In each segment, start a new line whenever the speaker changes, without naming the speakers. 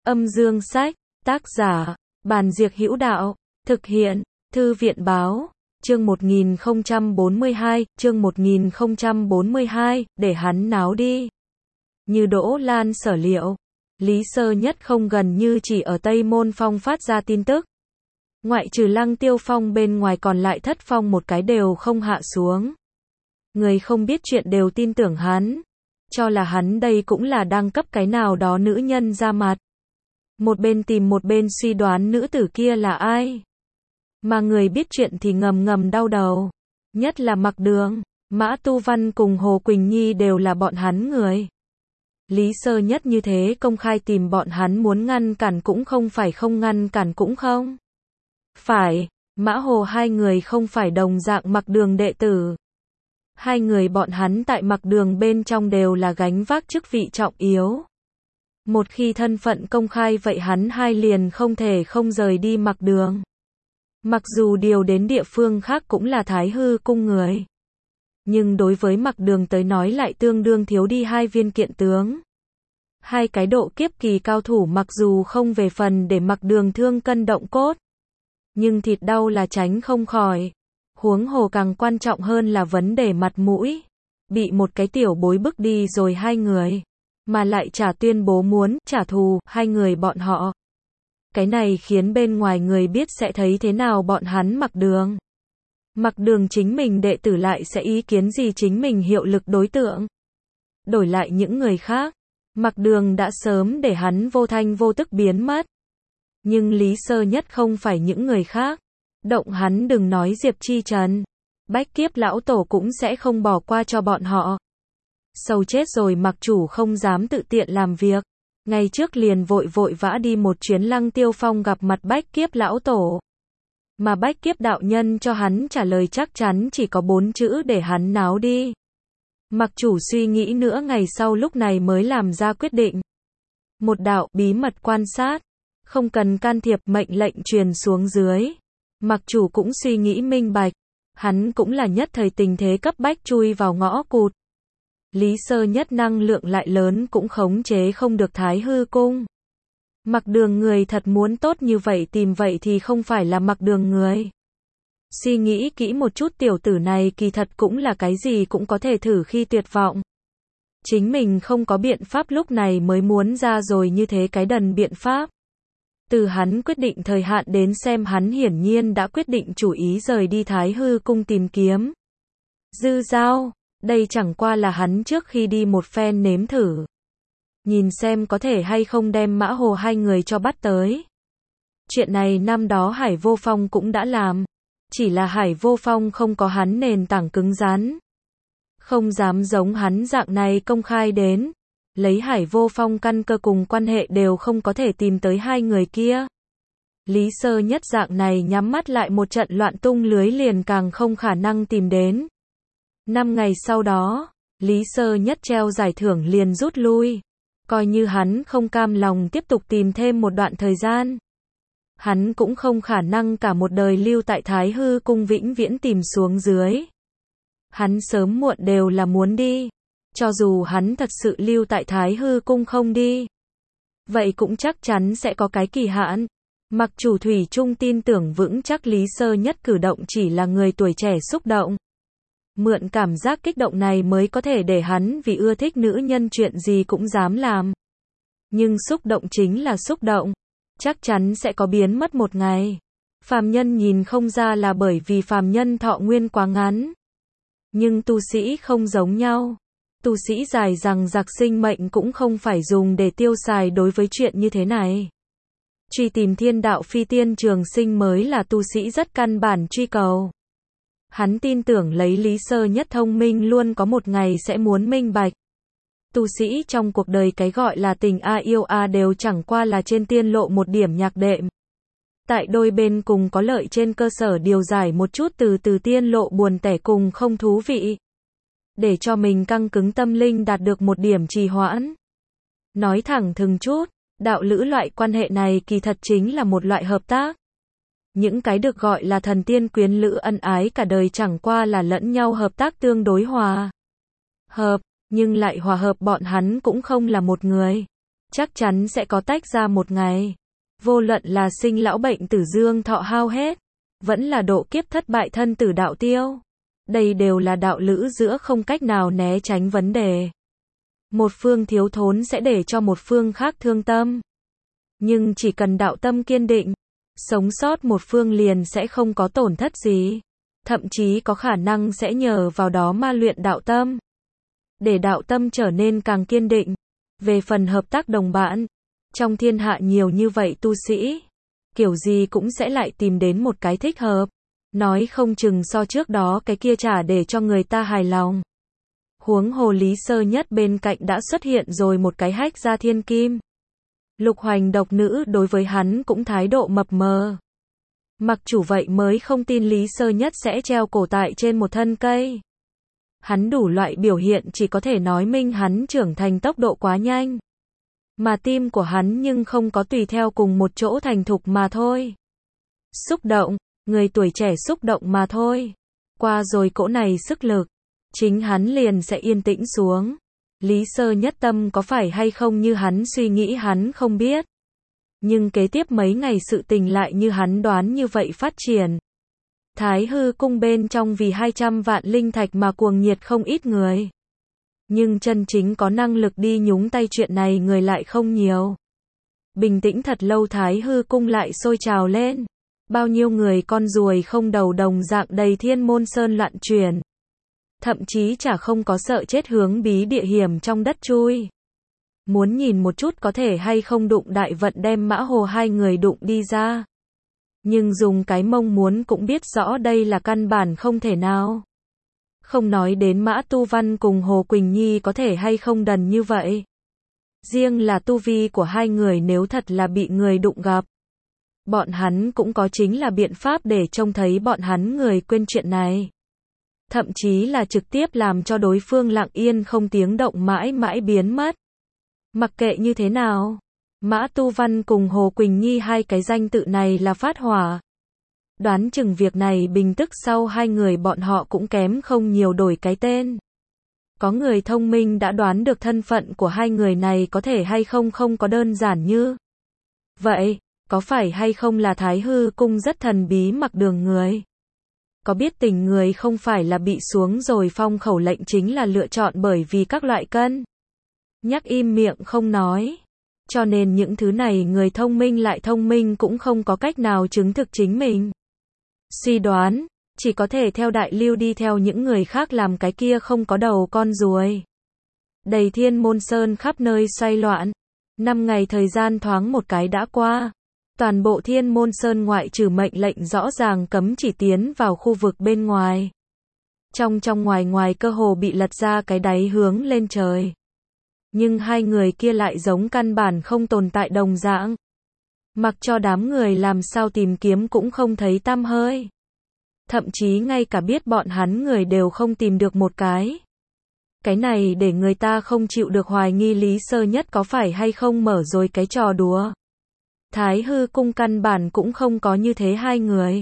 Âm dương sách, tác giả, Bàn Diệc Hữu Đạo, thực hiện, Thư viện Báo, chương 1042, để hắn náo đi. Như Đỗ Lan sở liệu, Lý Sơ Nhất không gần như chỉ ở Tây Môn Phong phát ra tin tức. Ngoại trừ Lăng Tiêu Phong bên ngoài còn lại Thất Phong một cái đều không hạ xuống. Người không biết chuyện đều tin tưởng hắn, cho là hắn đây cũng là đang cấp cái nào đó nữ nhân ra mặt. Một bên tìm một bên suy đoán nữ tử kia là ai. Mà người biết chuyện thì ngầm ngầm đau đầu. Nhất là Mặc Đường, Mã Tu Văn cùng Hồ Quỳnh Nhi đều là bọn hắn người. Lý Sơ Nhất như thế công khai tìm bọn hắn muốn ngăn cản cũng không phải, không ngăn cản cũng không phải. Mã Hồ hai người không phải đồng dạng Mặc Đường đệ tử. Hai người bọn hắn tại Mặc Đường bên trong đều là gánh vác chức vị trọng yếu. Một khi thân phận công khai vậy hắn hai liền không thể không rời đi Mặc Đường. Mặc dù điều đến địa phương khác cũng là Thái Hư cung người, nhưng đối với Mặc Đường tới nói lại tương đương thiếu đi hai viên kiện tướng. Hai cái độ kiếp kỳ cao thủ mặc dù không về phần để Mặc Đường thương cân động cốt, nhưng thịt đau là tránh không khỏi. Huống hồ càng quan trọng hơn là vấn đề mặt mũi. Bị một cái tiểu bối bức đi rồi hai người, mà lại trả tuyên bố muốn trả thù hai người bọn họ. Cái này khiến bên ngoài người biết sẽ thấy thế nào bọn hắn Mặc Đường. Mặc Đường chính mình đệ tử lại sẽ ý kiến gì chính mình hiệu lực đối tượng. Đổi lại những người khác, Mặc Đường đã sớm để hắn vô thanh vô tức biến mất. Nhưng Lý Sơ Nhất không phải những người khác. Động hắn đừng nói Diệp Chi Trần, Bách Kiếp lão tổ cũng sẽ không bỏ qua cho bọn họ. Sầu chết rồi Mặc chủ không dám tự tiện làm việc. Ngày trước liền vội vã đi một chuyến Lăng Tiêu Phong gặp mặt Bách Kiếp lão tổ. Mà Bách Kiếp đạo nhân cho hắn trả lời chắc chắn chỉ có 4 chữ để hắn náo đi. Mặc chủ suy nghĩ nữa ngày sau lúc này mới làm ra quyết định. Một đạo bí mật quan sát, không cần can thiệp, mệnh lệnh truyền xuống dưới. Mặc chủ cũng suy nghĩ minh bạch, hắn cũng là nhất thời tình thế cấp bách chui vào ngõ cụt. Lý Sơ Nhất năng lượng lại lớn cũng khống chế không được Thái Hư cung. Mặc Đường người thật muốn tốt như vậy tìm vậy thì không phải là Mặc Đường người. Suy nghĩ kỹ một chút tiểu tử này kỳ thật cũng là cái gì cũng có thể thử khi tuyệt vọng. Chính mình không có biện pháp lúc này mới muốn ra rồi như thế cái đần biện pháp. Từ hắn quyết định thời hạn đến xem hắn hiển nhiên đã quyết định chủ ý rời đi Thái Hư cung tìm kiếm Dư Giao. Đây chẳng qua là hắn trước khi đi một phen nếm thử. Nhìn xem có thể hay không đem Mã Hồ hai người cho bắt tới. Chuyện này năm đó Hải Vô Phong cũng đã làm. Chỉ là Hải Vô Phong không có hắn nền tảng cứng rắn. Không dám giống hắn dạng này công khai đến. Lấy Hải Vô Phong căn cơ cùng quan hệ đều không có thể tìm tới hai người kia. Lý Sơ Nhất dạng này nhắm mắt lại một trận loạn tung lưới liền càng không khả năng tìm đến. 5 ngày sau đó, Lý Sơ Nhất treo giải thưởng liền rút lui. Coi như hắn không cam lòng tiếp tục tìm thêm một đoạn thời gian. Hắn cũng không khả năng cả một đời lưu tại Thái Hư cung vĩnh viễn tìm xuống dưới. Hắn sớm muộn đều là muốn đi. Cho dù hắn thật sự lưu tại Thái Hư cung không đi, vậy cũng chắc chắn sẽ có cái kỳ hạn. Mặc chủ thủy chung tin tưởng vững chắc Lý Sơ Nhất cử động chỉ là người tuổi trẻ xúc động. Mượn cảm giác kích động này mới có thể để hắn vì ưa thích nữ nhân chuyện gì cũng dám làm. Nhưng xúc động chính là xúc động, chắc chắn sẽ có biến mất một ngày. Phàm nhân nhìn không ra là bởi vì phàm nhân thọ nguyên quá ngắn. Nhưng tu sĩ không giống nhau. Tu sĩ dài rằng giặc sinh mệnh cũng không phải dùng để tiêu xài đối với chuyện như thế này. Truy tìm thiên đạo phi tiên trường sinh mới là tu sĩ rất căn bản truy cầu. Hắn tin tưởng lấy Lý Sơ Nhất thông minh luôn có một ngày sẽ muốn minh bạch. Tu sĩ trong cuộc đời cái gọi là tình a yêu a đều chẳng qua là trên tiên lộ một điểm nhạc đệm. Tại đôi bên cùng có lợi trên cơ sở điều giải một chút từ tiên lộ buồn tẻ cùng không thú vị. Để cho mình căng cứng tâm linh đạt được một điểm trì hoãn. Nói thẳng thừng chút, đạo lữ loại quan hệ này kỳ thật chính là một loại hợp tác. Những cái được gọi là thần tiên quyến lữ ân ái cả đời chẳng qua là lẫn nhau hợp tác tương đối hòa hợp, nhưng lại hòa hợp bọn hắn cũng không là một người. chắc chắn sẽ có tách ra một ngày. Vô luận là sinh lão bệnh tử dương thọ hao hết, vẫn là độ kiếp thất bại thân tử đạo tiêu. Đây đều là đạo lữ giữa không cách nào né tránh vấn đề. Một phương thiếu thốn sẽ để cho một phương khác thương tâm. Nhưng chỉ cần đạo tâm kiên định, sống sót một phương liền sẽ không có tổn thất gì. Thậm chí có khả năng sẽ nhờ vào đó ma luyện đạo tâm. Để đạo tâm trở nên càng kiên định. Về phần hợp tác đồng bạn, trong thiên hạ nhiều như vậy tu sĩ, kiểu gì cũng sẽ lại tìm đến một cái thích hợp. Nói không chừng so trước đó cái kia trả để cho người ta hài lòng. Huống hồ Lý Sơ Nhất bên cạnh đã xuất hiện rồi một cái hách gia thiên kim. Lục Hoành độc nữ đối với hắn cũng thái độ mập mờ. Mặc chủ vậy mới không tin Lý Sơ Nhất sẽ treo cổ tại trên một thân cây. Hắn đủ loại biểu hiện chỉ có thể nói minh hắn trưởng thành tốc độ quá nhanh. Mà tim của hắn nhưng không có tùy theo cùng một chỗ thành thục mà thôi. Xúc động, người tuổi trẻ xúc động mà thôi. Qua rồi cỗ này sức lực, chính hắn liền sẽ yên tĩnh xuống. Lý Sơ Nhất tâm có phải hay không như hắn suy nghĩ hắn không biết. Nhưng kế tiếp mấy ngày sự tình lại như hắn đoán như vậy phát triển. Thái hư cung bên trong vì 200 vạn linh thạch mà cuồng nhiệt không ít người. Nhưng chân chính có năng lực đi nhúng tay chuyện này người lại không nhiều. Bình tĩnh thật lâu Thái hư cung lại sôi trào lên. Bao nhiêu người con ruồi không đầu đồng dạng đầy Thiên Môn Sơn loạn chuyển. Thậm chí chả không có sợ chết hướng bí địa hiểm trong đất chui. Muốn nhìn một chút có thể hay không đụng đại vận đem Mã Hồ hai người đụng đi ra. Nhưng dùng cái mông muốn cũng biết rõ đây là căn bản không thể nào. Không nói đến Mã Tu Văn cùng Hồ Quỳnh Nhi có thể hay không đần như vậy. Riêng là tu vi của hai người nếu thật là bị người đụng gặp. Bọn hắn cũng có chính là biện pháp để trông thấy bọn hắn người quên chuyện này. Thậm chí là trực tiếp làm cho đối phương lặng yên không tiếng động mãi mãi biến mất. Mặc kệ như thế nào, Mã Tu Văn cùng Hồ Quỳnh Nhi hai cái danh tự này là phát hỏa. Đoán chừng việc này bình tức sau hai người bọn họ cũng kém không nhiều đổi cái tên. Có người thông minh đã đoán được thân phận của hai người này có thể hay không không có đơn giản như vậy, có phải hay không là Thái hư cung rất thần bí mặc đường người. Có biết tình người không phải là bị xuống rồi phong khẩu lệnh chính là lựa chọn bởi vì các loại cân. Nhắc im miệng không nói. Cho nên những thứ này người thông minh lại thông minh cũng không có cách nào chứng thực chính mình. Suy đoán, chỉ có thể theo đại lưu đi theo những người khác làm cái kia không có đầu con ruồi. Đầy Thiên Môn Sơn khắp nơi xoay loạn. 5 ngày thời gian thoáng một cái đã qua. Toàn bộ Thiên Môn Sơn ngoại trừ mệnh lệnh rõ ràng cấm chỉ tiến vào khu vực bên ngoài. Trong ngoài cơ hồ bị lật ra cái đáy hướng lên trời. Nhưng hai người kia lại giống căn bản không tồn tại đồng dạng. Mặc cho đám người làm sao tìm kiếm cũng không thấy tăm hơi. Thậm chí ngay cả biết bọn hắn người đều không tìm được một cái. Cái này để người ta không chịu được hoài nghi Lý Sơ Nhất có phải hay không mở rồi cái trò đùa. Thái hư cung căn bản cũng không có như thế hai người.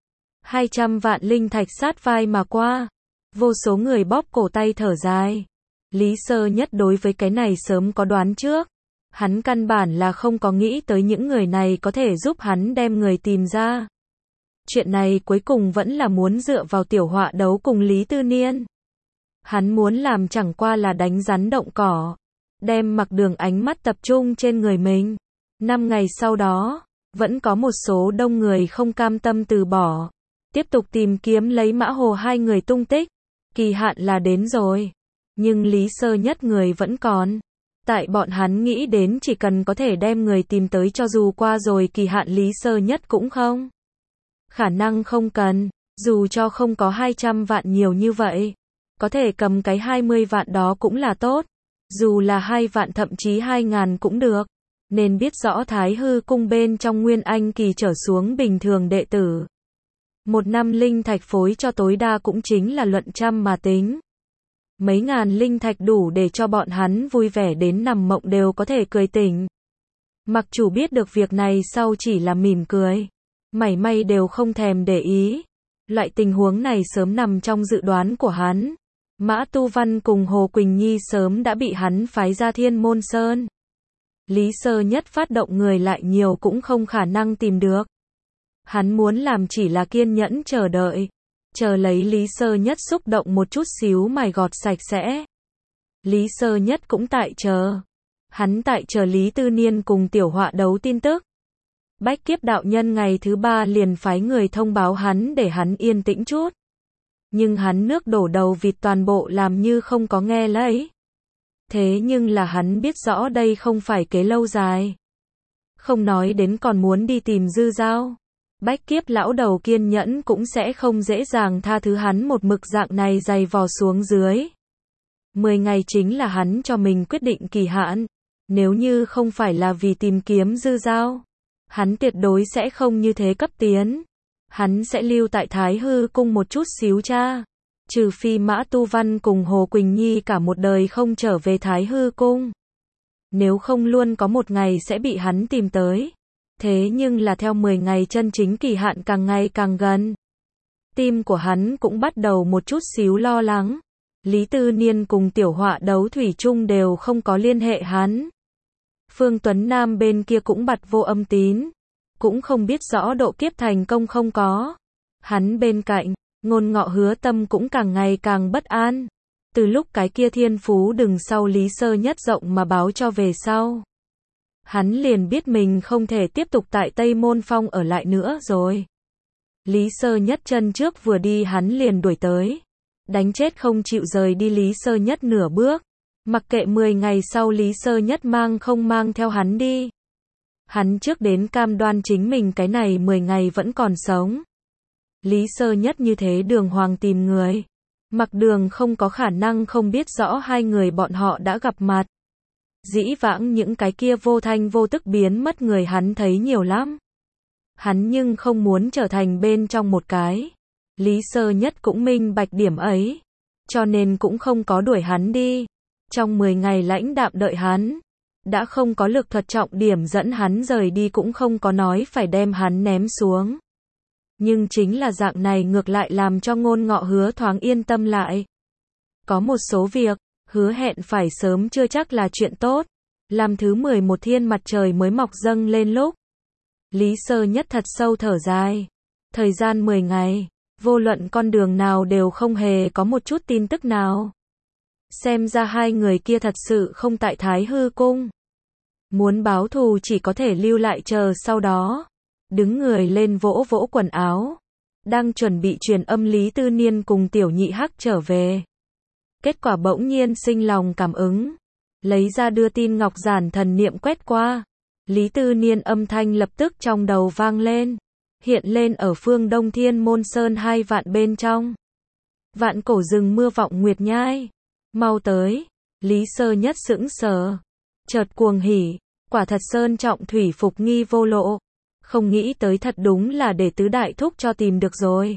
200 vạn linh thạch sát vai mà qua. Vô số người bóp cổ tay thở dài. Lý Sơ Nhất đối với cái này sớm có đoán trước. Hắn căn bản là không có nghĩ tới những người này có thể giúp hắn đem người tìm ra. Chuyện này cuối cùng vẫn là muốn dựa vào tiểu họa đấu cùng Lý Tư Niên. Hắn muốn làm chẳng qua là đánh rắn động cỏ. Đem mặc đường ánh mắt tập trung trên người mình. 5 ngày sau đó, vẫn có một số đông người không cam tâm từ bỏ. Tiếp tục tìm kiếm lấy Mã Hồ hai người tung tích. Kỳ hạn là đến rồi. Nhưng Lý Sơ Nhất người vẫn còn. Tại bọn hắn nghĩ đến chỉ cần có thể đem người tìm tới cho dù qua rồi kỳ hạn Lý Sơ Nhất cũng không. Khả năng không cần, dù cho không có 200 vạn nhiều như vậy. Có thể cầm cái 20 vạn đó cũng là tốt. Dù là 2 vạn thậm chí 2.000 cũng được. Nên biết rõ Thái hư cung bên trong Nguyên Anh kỳ trở xuống bình thường đệ tử. 1 năm linh thạch phối cho tối đa cũng chính là luận trăm mà tính. Mấy ngàn linh thạch đủ để cho bọn hắn vui vẻ đến nằm mộng đều có thể cười tỉnh. Mặc chủ biết được việc này sau chỉ là mỉm cười. Mảy may đều không thèm để ý. Loại tình huống này sớm nằm trong dự đoán của hắn. Mã Tu Văn cùng Hồ Quỳnh Nhi sớm đã bị hắn phái ra Thiên Môn Sơn. Lý Sơ Nhất phát động người lại nhiều cũng không khả năng tìm được. Hắn muốn làm chỉ là kiên nhẫn chờ đợi. Chờ lấy Lý Sơ Nhất xúc động một chút xíu mài gọt sạch sẽ. Lý Sơ Nhất cũng tại chờ. Hắn tại chờ Lý Tư Niên cùng Tiểu Họa đấu tin tức. Bách Kiếp đạo nhân ngày thứ 3 liền phái người thông báo hắn để hắn yên tĩnh chút. Nhưng hắn nước đổ đầu vịt toàn bộ làm như không có nghe lấy. Thế nhưng là hắn biết rõ đây không phải kế lâu dài. Không nói đến còn muốn đi tìm Dư Giao. Bách Kiếp lão đầu kiên nhẫn cũng sẽ không dễ dàng tha thứ hắn một mực dạng này dày vò xuống dưới. 10 ngày chính là hắn cho mình quyết định kỳ hạn. Nếu như không phải là vì tìm kiếm Dư Giao, hắn tuyệt đối sẽ không như thế cấp tiến. Hắn sẽ lưu tại Thái Hư cung một chút xíu cha. Trừ phi Mã Tu Văn cùng Hồ Quỳnh Nhi cả một đời không trở về Thái Hư cung. Nếu không luôn có một ngày sẽ bị hắn tìm tới. Thế nhưng là theo 10 ngày chân chính kỳ hạn càng ngày càng gần. Tim của hắn cũng bắt đầu một chút xíu lo lắng. Lý Tư Niên cùng Tiểu Họa đấu thủy chung đều không có liên hệ hắn. Phương Tuấn Nam bên kia cũng bặt vô âm tín. Cũng không biết rõ độ kiếp thành công không có. Hắn bên cạnh, Ngôn Ngọ Hứa tâm cũng càng ngày càng bất an. Từ lúc cái kia thiên phú đừng sau Lý Sơ Nhất rộng mà báo cho về sau. Hắn liền biết mình không thể tiếp tục tại Tây Môn Phong ở lại nữa rồi. Lý Sơ Nhất chân trước vừa đi hắn liền đuổi tới. Đánh chết không chịu rời đi Lý Sơ Nhất nửa bước. Mặc kệ 10 ngày sau Lý Sơ Nhất mang không mang theo hắn đi. Hắn trước đến cam đoan chính mình cái này 10 ngày vẫn còn sống. Lý Sơ Nhất như thế đường hoàng tìm người. Mặc Đường không có khả năng không biết rõ hai người bọn họ đã gặp mặt. Dĩ vãng những cái kia vô thanh vô tức biến mất người hắn thấy nhiều lắm. Hắn nhưng không muốn trở thành bên trong một cái. Lý Sơ Nhất cũng minh bạch điểm ấy. Cho nên cũng không có đuổi hắn đi. Trong 10 ngày lãnh đạm đợi hắn. Đã không có lực thuật trọng điểm dẫn hắn rời đi cũng không có nói phải đem hắn ném xuống. Nhưng chính là dạng này ngược lại làm cho Ngôn Ngọ Hứa thoáng yên tâm lại. Có một số việc, hứa hẹn phải sớm chưa chắc là chuyện tốt. Làm thứ 11 thiên mặt trời mới mọc dâng lên lúc. Lý Sơ Nhất thật sâu thở dài. Thời gian 10 ngày, vô luận con đường nào đều không hề có một chút tin tức nào. Xem ra hai người kia thật sự không tại Thái Hư cung. Muốn báo thù chỉ có thể lưu lại chờ sau đó. Đứng người lên vỗ vỗ quần áo. Đang chuẩn bị truyền âm Lý Tư Niên cùng Tiểu Nhị Hắc trở về. Kết quả bỗng nhiên sinh lòng cảm ứng. Lấy ra đưa tin ngọc giản thần niệm quét qua. Lý Tư Niên âm thanh lập tức trong đầu vang lên. Hiện lên ở phương Đông Thiên Môn Sơn 2 vạn bên trong. Vạn cổ rừng mưa vọng nguyệt nhai. Mau tới. Lý Sơ Nhất sững sờ. Chợt cuồng hỉ. Quả thật sơn trọng thủy phục nghi vô lộ. Không nghĩ tới thật đúng là để tứ đại thúc cho tìm được rồi.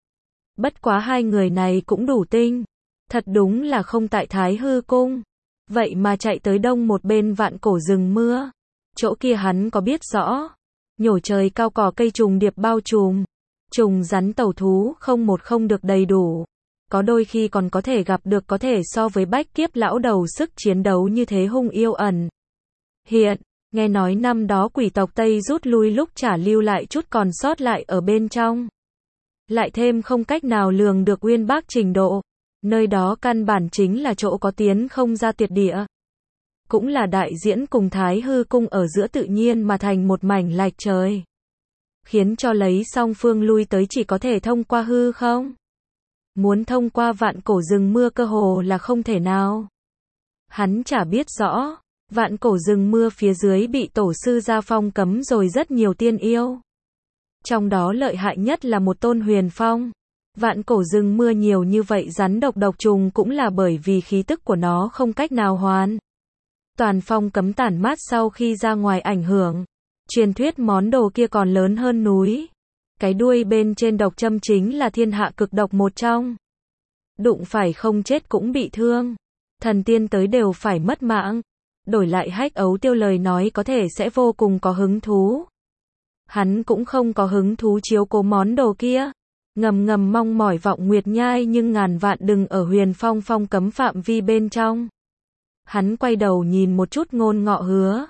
Bất quá hai người này cũng đủ tinh. Thật đúng là không tại Thái Hư cung. Vậy mà chạy tới đông một bên vạn cổ rừng mưa. Chỗ kia hắn có biết rõ. Nhổ trời cao cỏ cây trùng điệp bao trùm. Trùng rắn tẩu thú không một không được đầy đủ. Có đôi khi còn có thể gặp được có thể so với Bách Kiếp lão đầu sức chiến đấu như thế hung yêu ẩn. Hiện, nghe nói năm đó quỷ tộc Tây rút lui lúc trả lưu lại chút còn sót lại ở bên trong. Lại thêm không cách nào lường được uyên bác trình độ. Nơi đó căn bản chính là chỗ có tiến không ra tuyệt địa. Cũng là đại diễn cùng Thái Hư cung ở giữa tự nhiên mà thành một mảnh lạch trời. Khiến cho lấy song phương lui tới chỉ có thể thông qua hư không. Muốn thông qua vạn cổ rừng mưa cơ hồ là không thể nào. Hắn chả biết rõ. Vạn cổ rừng mưa phía dưới bị tổ sư gia phong cấm rồi rất nhiều tiên yêu. Trong đó lợi hại nhất là một tôn huyền phong. Vạn cổ rừng mưa nhiều như vậy rắn độc độc trùng cũng là bởi vì khí tức của nó không cách nào hoàn. Toàn phong cấm tản mát sau khi ra ngoài ảnh hưởng. Truyền thuyết món đồ kia còn lớn hơn núi. Cái đuôi bên trên độc châm chính là thiên hạ cực độc một trong. Đụng phải không chết cũng bị thương. Thần tiên tới đều phải mất mạng. Đổi lại Hách Ấu Tiêu lời nói có thể sẽ vô cùng có hứng thú. Hắn cũng không có hứng thú chiếu cố món đồ kia. Ngầm ngầm mong mỏi vọng nguyệt nhai nhưng ngàn vạn đừng ở huyền phong phong cấm phạm vi bên trong. Hắn quay đầu nhìn một chút Ngôn Ngọ Hứa.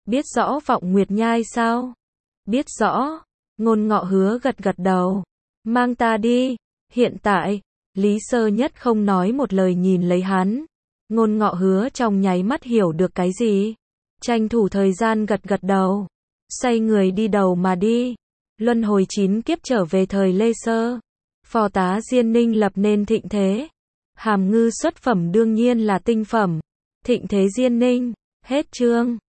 Biết rõ Vọng Nguyệt Nhai sao? Biết rõ. Ngôn Ngọ Hứa gật gật đầu. Mang ta đi. Hiện tại, Lý Sơ Nhất không nói một lời nhìn lấy hắn. Ngôn Ngọ Hứa trong nháy mắt hiểu được cái gì. Tranh thủ thời gian gật gật đầu. Xoay người đi đầu mà đi. Luân hồi 9 kiếp trở về thời Lê Sơ. Phò tá Diên Ninh lập nên thịnh thế. Hàm Ngư xuất phẩm đương nhiên là tinh phẩm. Thịnh thế Diên Ninh. Hết chương.